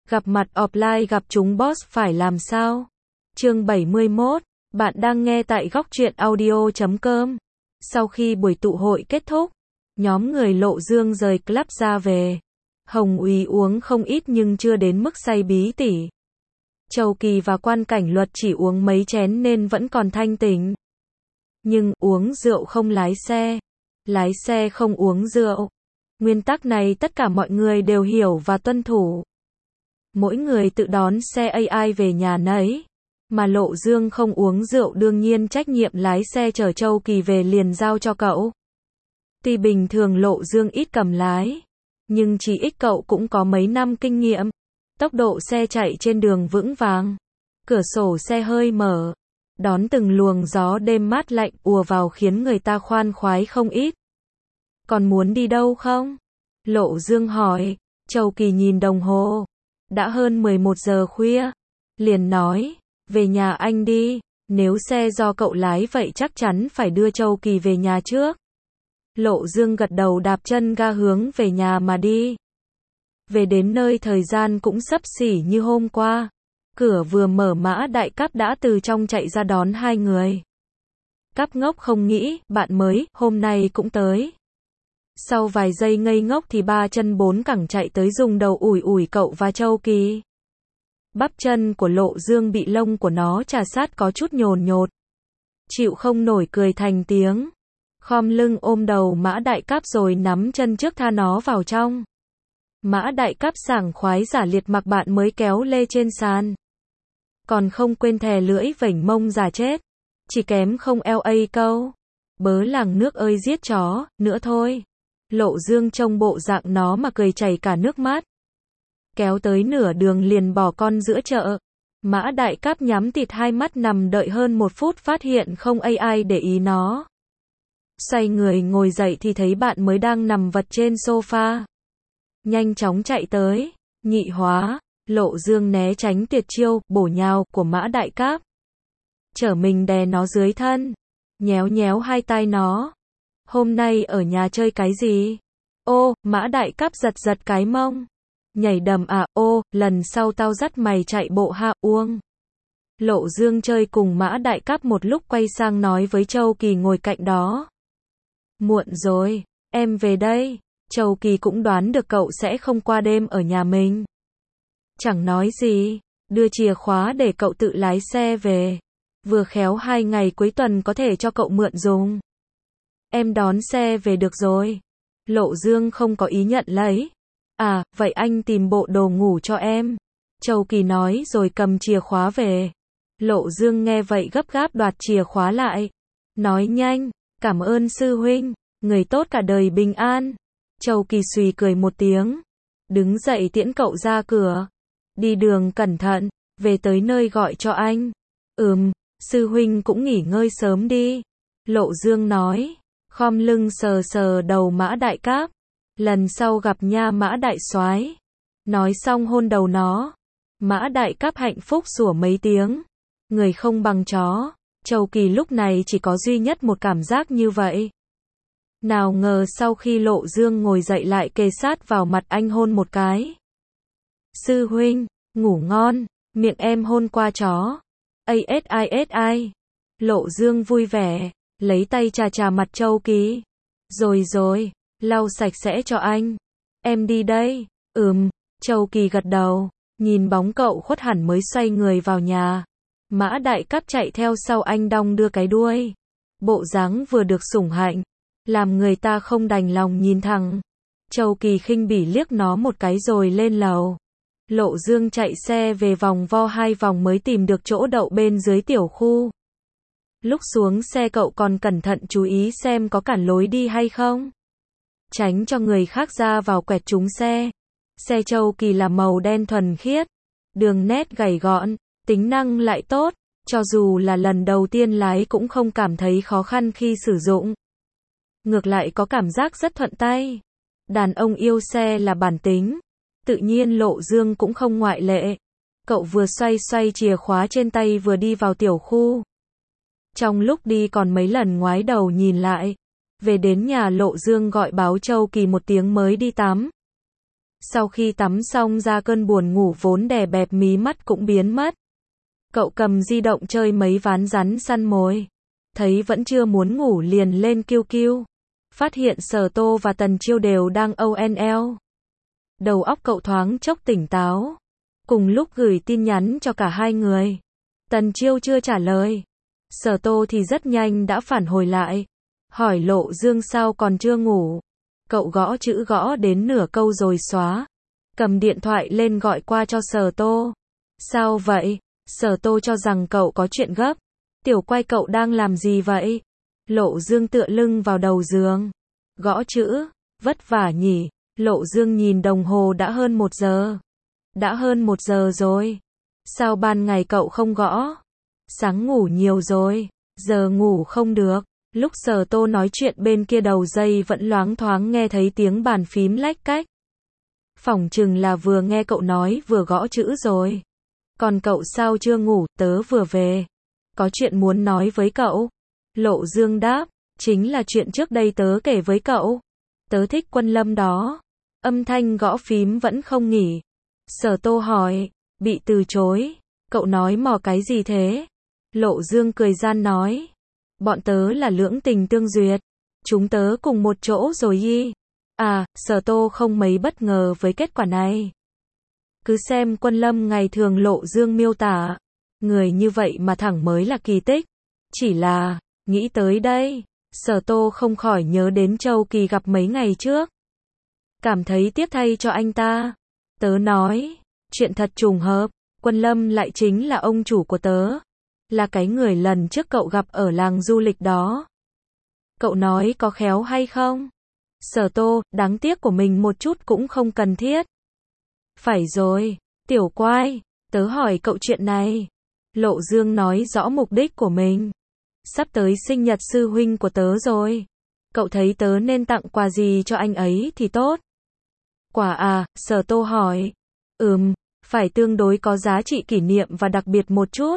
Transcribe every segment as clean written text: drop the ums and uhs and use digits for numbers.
Gặp mặt offline gặp chúng boss phải làm sao? Chương 71, bạn đang nghe tại góc truyện audio.com. Sau khi buổi tụ hội kết thúc, nhóm người Lộ Dương rời club ra về. Hồng Úy uống không ít nhưng chưa đến mức say bí tỉ. Châu Kỳ và Quan Cảnh Luật chỉ uống mấy chén nên vẫn còn thanh tỉnh. Nhưng uống rượu không lái xe không uống rượu. Nguyên tắc này tất cả mọi người đều hiểu và tuân thủ. Mỗi người tự đón xe AI về nhà nấy. Mà Lộ Dương không uống rượu đương nhiên trách nhiệm lái xe chở Châu Kỳ về liền giao cho cậu. Tuy bình thường Lộ Dương ít cầm lái, nhưng chỉ ít cậu cũng có mấy năm kinh nghiệm. Tốc độ xe chạy trên đường vững vàng. Cửa sổ xe hơi mở, đón từng luồng gió đêm mát lạnh ùa vào khiến người ta khoan khoái không ít. Còn muốn đi đâu không? Lộ Dương hỏi. Châu Kỳ nhìn đồng hồ. Đã hơn 11 giờ khuya. Liền nói, về nhà anh đi. Nếu xe do cậu lái vậy chắc chắn phải đưa Châu Kỳ về nhà trước. Lộ Dương gật đầu đạp chân ga hướng về nhà mà đi. Về đến nơi thời gian cũng xấp xỉ như hôm qua. Cửa vừa mở Mã Đại Cáp đã từ trong chạy ra đón hai người. Cáp ngốc không nghĩ, bạn mới, hôm nay cũng tới. Sau vài giây ngây ngốc thì ba chân bốn cẳng chạy tới dùng đầu ủi ủi cậu và Châu Kỳ. Bắp chân của Lộ Dương bị lông của nó chà sát có chút nhồn nhột. Chịu không nổi cười thành tiếng. Khom lưng ôm đầu Mã Đại Cáp rồi nắm chân trước tha nó vào trong. Mã Đại Cáp sảng khoái giả liệt mặc bạn mới kéo lê trên sàn. Còn không quên thè lưỡi vểnh mông giả chết. Chỉ kém không LA câu. Bớ làng nước ơi giết chó, nữa thôi. Lộ Dương trông bộ dạng nó mà cười chảy cả nước mắt. Kéo tới nửa đường liền bỏ con giữa chợ. Mã Đại Cáp nhắm tịt hai mắt nằm đợi hơn 1 phút phát hiện không ai để ý nó. Xoay người ngồi dậy thì thấy bạn mới đang nằm vật trên sofa. Nhanh chóng chạy tới, nhị hóa, Lộ Dương né tránh tuyệt chiêu, bổ nhào của Mã Đại Cáp. Chở mình đè nó dưới thân, nhéo nhéo hai tai nó. Hôm nay ở nhà chơi cái gì? Ô, Mã Đại Cáp giật giật cái mông. Nhảy đầm à, ô, lần sau tao dắt mày chạy bộ hạ uông. Lộ Dương chơi cùng Mã Đại Cáp một lúc quay sang nói với Châu Kỳ ngồi cạnh đó. Muộn rồi, em về đây. Châu Kỳ cũng đoán được cậu sẽ không qua đêm ở nhà mình. Chẳng nói gì, đưa chìa khóa để cậu tự lái xe về. Vừa khéo 2 ngày cuối tuần có thể cho cậu mượn dùng. Em đón xe về được rồi. Lộ Dương không có ý nhận lấy. À, vậy anh tìm bộ đồ ngủ cho em. Châu Kỳ nói rồi cầm chìa khóa về. Lộ Dương nghe vậy gấp gáp đoạt chìa khóa lại. Nói nhanh, cảm ơn sư huynh, người tốt cả đời bình an. Châu Kỳ xùy cười một tiếng. Đứng dậy tiễn cậu ra cửa. Đi đường cẩn thận, về tới nơi gọi cho anh. Sư huynh cũng nghỉ ngơi sớm đi. Lộ Dương nói. Khom lưng sờ sờ đầu Mã Đại Cáp. Lần sau gặp nha Mã Đại soái. Nói xong hôn đầu nó. Mã Đại Cáp hạnh phúc sủa mấy tiếng. Người không bằng chó. Châu Kỳ lúc này chỉ có duy nhất một cảm giác như vậy. Nào ngờ sau khi Lộ Dương ngồi dậy lại kề sát vào mặt anh hôn một cái. Sư huynh, ngủ ngon, miệng em hôn qua chó. ASI. Lộ Dương vui vẻ, lấy tay chà chà mặt Châu Kỳ. Rồi, lau sạch sẽ cho anh. Em đi đây. Châu Kỳ gật đầu, nhìn bóng cậu khuất hẳn mới xoay người vào nhà. Mã Đại Cáp chạy theo sau anh đong đưa cái đuôi. Bộ dáng vừa được sủng hạnh, làm người ta không đành lòng nhìn thẳng. Châu Kỳ khinh bỉ liếc nó một cái rồi lên lầu. Lộ Dương chạy xe về vòng vo 2 vòng mới tìm được chỗ đậu bên dưới tiểu khu. Lúc xuống xe cậu còn cẩn thận chú ý xem có cản lối đi hay không. Tránh cho người khác ra vào quẹt trúng xe. Xe Châu Kỳ là màu đen thuần khiết. Đường nét gầy gọn, tính năng lại tốt. Cho dù là lần đầu tiên lái cũng không cảm thấy khó khăn khi sử dụng. Ngược lại có cảm giác rất thuận tay. Đàn ông yêu xe là bản tính. Tự nhiên Lộ Dương cũng không ngoại lệ. Cậu vừa xoay chìa khóa trên tay vừa đi vào tiểu khu. Trong lúc đi còn mấy lần ngoái đầu nhìn lại. Về đến nhà Lộ Dương gọi báo Châu Kỳ một tiếng mới đi tắm. Sau khi tắm xong ra cơn buồn ngủ vốn đè bẹp mí mắt cũng biến mất. Cậu cầm di động chơi mấy ván rắn săn mồi. Thấy vẫn chưa muốn ngủ liền lên QQ. Phát hiện Sở Tô và Tần Chiêu đều đang ONL. Đầu óc cậu thoáng chốc tỉnh táo. Cùng lúc gửi tin nhắn cho cả hai người. Tần Chiêu chưa trả lời. Sở Tô thì rất nhanh đã phản hồi lại. Hỏi Lộ Dương sao còn chưa ngủ. Cậu gõ chữ gõ đến nửa câu rồi xóa. Cầm điện thoại lên gọi qua cho Sở Tô. Sao vậy? Sở Tô cho rằng cậu có chuyện gấp. Tiểu Quay cậu đang làm gì vậy? Lộ Dương tựa lưng vào đầu giường. Gõ chữ. Vất vả nhỉ. Lộ Dương nhìn đồng hồ đã hơn 1 giờ. Đã hơn 1 giờ rồi. Sao ban ngày cậu không gõ? Sáng ngủ nhiều rồi. Giờ ngủ không được. Lúc Sở Tô nói chuyện bên kia đầu dây vẫn loáng thoáng nghe thấy tiếng bàn phím lách cách. Phỏng chừng là vừa nghe cậu nói vừa gõ chữ rồi. Còn cậu sao chưa ngủ, tớ vừa về. Có chuyện muốn nói với cậu. Lộ Dương đáp, chính là chuyện trước đây tớ kể với cậu. Tớ thích Quân Lâm đó. Âm thanh gõ phím vẫn không nghỉ. Sở Tô hỏi, bị từ chối. Cậu nói mò cái gì thế? Lộ Dương cười gian nói. Bọn tớ là lưỡng tình tương duyệt. Chúng tớ cùng một chỗ rồi y. À, Sở Tô không mấy bất ngờ với kết quả này. Cứ xem Quân Lâm ngày thường Lộ Dương miêu tả. Người như vậy mà thẳng mới là kỳ tích. Chỉ là, nghĩ tới đây, Sở Tô không khỏi nhớ đến Châu Kỳ gặp mấy ngày trước. Cảm thấy tiếc thay cho anh ta. Tớ nói, chuyện thật trùng hợp, Quân Lâm lại chính là ông chủ của tớ. Là cái người lần trước cậu gặp ở làng du lịch đó. Cậu nói có khéo hay không? Sở Tô, đáng tiếc của mình một chút cũng không cần thiết. Phải rồi, Tiểu Quai, tớ hỏi cậu chuyện này. Lộ Dương nói rõ mục đích của mình. Sắp tới sinh nhật sư huynh của tớ rồi. Cậu thấy tớ nên tặng quà gì cho anh ấy thì tốt? Quà à? Sở Tô hỏi. Phải tương đối có giá trị kỷ niệm và đặc biệt một chút.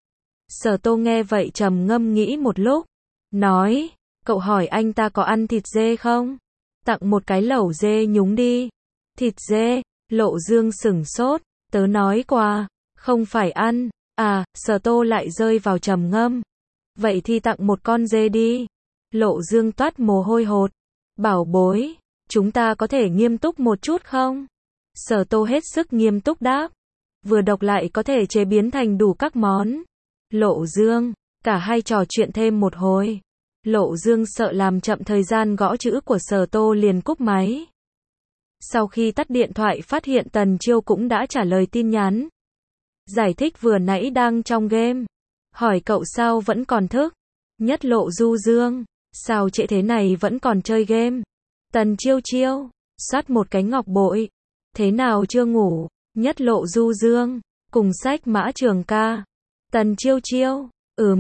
Sở Tô nghe vậy trầm ngâm nghĩ một lúc. Nói, cậu hỏi anh ta có ăn thịt dê không? Tặng một cái lẩu dê nhúng đi. Thịt dê? Lộ Dương sửng sốt. Tớ nói quà, không phải ăn. À, Sở Tô lại rơi vào trầm ngâm. Vậy thì tặng một con dê đi. Lộ Dương toát mồ hôi hột. Bảo bối, chúng ta có thể nghiêm túc một chút không? Sở Tô hết sức nghiêm túc đáp. Vừa độc lại có thể chế biến thành đủ các món. Lộ Dương, cả hai trò chuyện thêm một hồi. Lộ Dương sợ làm chậm thời gian gõ chữ của Sở Tô liền cúp máy. Sau khi tắt điện thoại phát hiện Tần Chiêu cũng đã trả lời tin nhắn. Giải thích vừa nãy đang trong game. Hỏi cậu sao vẫn còn thức. Nhất Lộ du dương. Sao trễ thế này vẫn còn chơi game. Tần Chiêu Chiêu. Soát một cái ngọc bội. Thế nào chưa ngủ. Nhất Lộ du dương. Cùng sách Mã Trường Ca. Tần Chiêu Chiêu.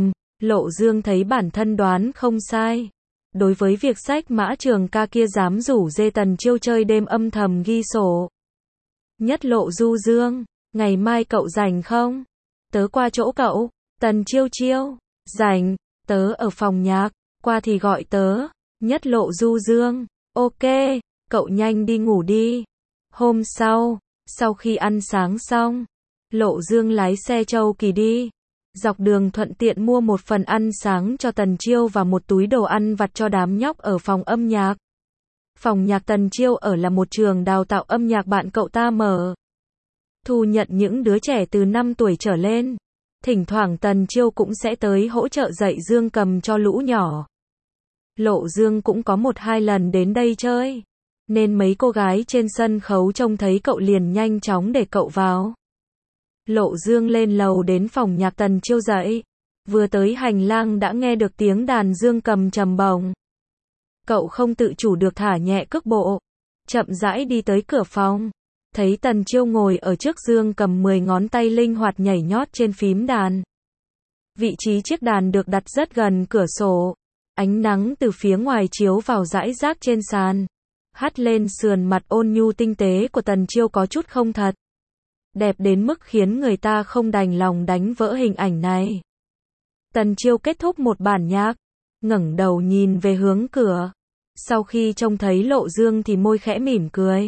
Lộ Dương thấy bản thân đoán không sai. Đối với việc sách Mã Trường Ca kia dám rủ dê Tần Chiêu chơi đêm âm thầm ghi sổ. Nhất Lộ du dương. Ngày mai cậu rảnh không? Tớ qua chỗ cậu. Tần Chiêu Chiêu. Rảnh. Tớ ở phòng nhạc. Qua thì gọi tớ. Nhất Lộ du dương. Ok. Cậu nhanh đi ngủ đi. Hôm sau khi ăn sáng xong, Lộ Dương lái xe Châu Kỳ đi. Dọc đường thuận tiện mua một phần ăn sáng cho Tần Chiêu và một túi đồ ăn vặt cho đám nhóc ở phòng âm nhạc. Phòng nhạc Tần Chiêu ở là một trường đào tạo âm nhạc bạn cậu ta mở. Thu nhận những đứa trẻ từ 5 tuổi trở lên. Thỉnh thoảng Tần Chiêu cũng sẽ tới hỗ trợ dạy dương cầm cho lũ nhỏ. Lộ Dương cũng có 1-2 lần đến đây chơi. Nên mấy cô gái trên sân khấu trông thấy cậu liền nhanh chóng để cậu vào. Lộ Dương lên lầu đến phòng nhạc Tần Chiêu dạy. Vừa tới hành lang đã nghe được tiếng đàn dương cầm trầm bổng. Cậu không tự chủ được thả nhẹ cước bộ. Chậm rãi đi tới cửa phòng. Thấy Tần Chiêu ngồi ở trước dương cầm 10 ngón tay linh hoạt nhảy nhót trên phím đàn. Vị trí chiếc đàn được đặt rất gần cửa sổ. Ánh nắng từ phía ngoài chiếu vào rải rác trên sàn. Hắt lên sườn mặt ôn nhu tinh tế của Tần Chiêu có chút không thật. Đẹp đến mức khiến người ta không đành lòng đánh vỡ hình ảnh này. Tần Chiêu kết thúc một bản nhạc. Ngẩng đầu nhìn về hướng cửa. Sau khi trông thấy Lộ Dương thì môi khẽ mỉm cười.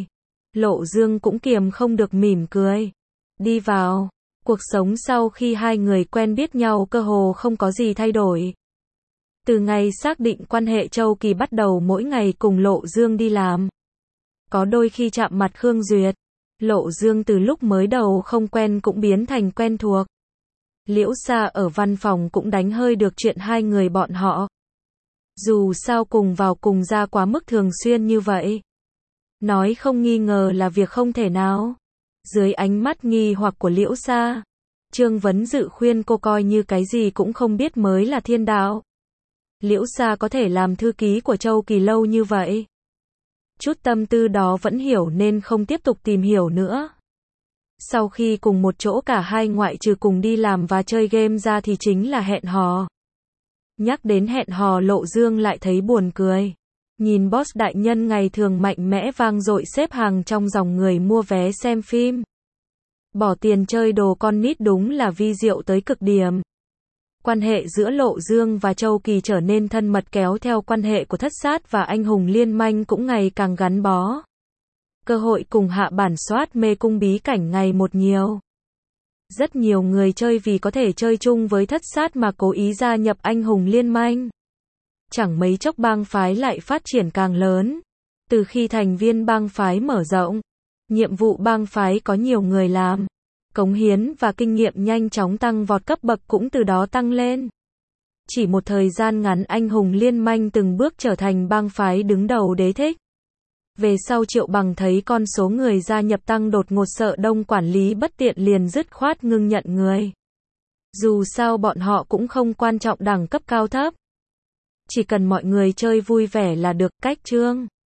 Lộ Dương cũng kiềm không được mỉm cười. Đi vào. Cuộc sống sau khi hai người quen biết nhau cơ hồ không có gì thay đổi. Từ ngày xác định quan hệ Châu Kỳ bắt đầu mỗi ngày cùng Lộ Dương đi làm. Có đôi khi chạm mặt Khương Duyệt. Lộ Dương từ lúc mới đầu không quen cũng biến thành quen thuộc. Liễu Sa ở văn phòng cũng đánh hơi được chuyện hai người bọn họ. Dù sao cùng vào cùng ra quá mức thường xuyên như vậy. Nói không nghi ngờ là việc không thể nào. Dưới ánh mắt nghi hoặc của Liễu Sa, Trương Vấn Dự khuyên cô coi như cái gì cũng không biết mới là thiên đạo. Liễu Sa có thể làm thư ký của Châu Kỳ lâu như vậy. Chút tâm tư đó vẫn hiểu nên không tiếp tục tìm hiểu nữa. Sau khi cùng một chỗ cả hai ngoại trừ cùng đi làm và chơi game ra thì chính là hẹn hò. Nhắc đến hẹn hò Lộ Dương lại thấy buồn cười. Nhìn boss đại nhân ngày thường mạnh mẽ vang dội xếp hàng trong dòng người mua vé xem phim. Bỏ tiền chơi đồ con nít đúng là vi diệu tới cực điểm. Quan hệ giữa Lộ Dương và Châu Kỳ trở nên thân mật kéo theo quan hệ của Thất Sát và Anh Hùng Liên Manh cũng ngày càng gắn bó. Cơ hội cùng hạ bản soát mê cung bí cảnh ngày một nhiều. Rất nhiều người chơi vì có thể chơi chung với Thất Sát mà cố ý gia nhập Anh Hùng Liên Manh. Chẳng mấy chốc bang phái lại phát triển càng lớn. Từ khi thành viên bang phái mở rộng, nhiệm vụ bang phái có nhiều người làm. Cống hiến và kinh nghiệm nhanh chóng tăng vọt, cấp bậc cũng từ đó tăng lên. Chỉ một thời gian ngắn Anh Hùng Liên Manh từng bước trở thành bang phái đứng đầu đế thích. Về sau Triệu Bằng thấy con số người gia nhập tăng đột ngột sợ đông quản lý bất tiện liền dứt khoát ngưng nhận người. Dù sao bọn họ cũng không quan trọng đẳng cấp cao thấp. Chỉ cần mọi người chơi vui vẻ là được. Cách chương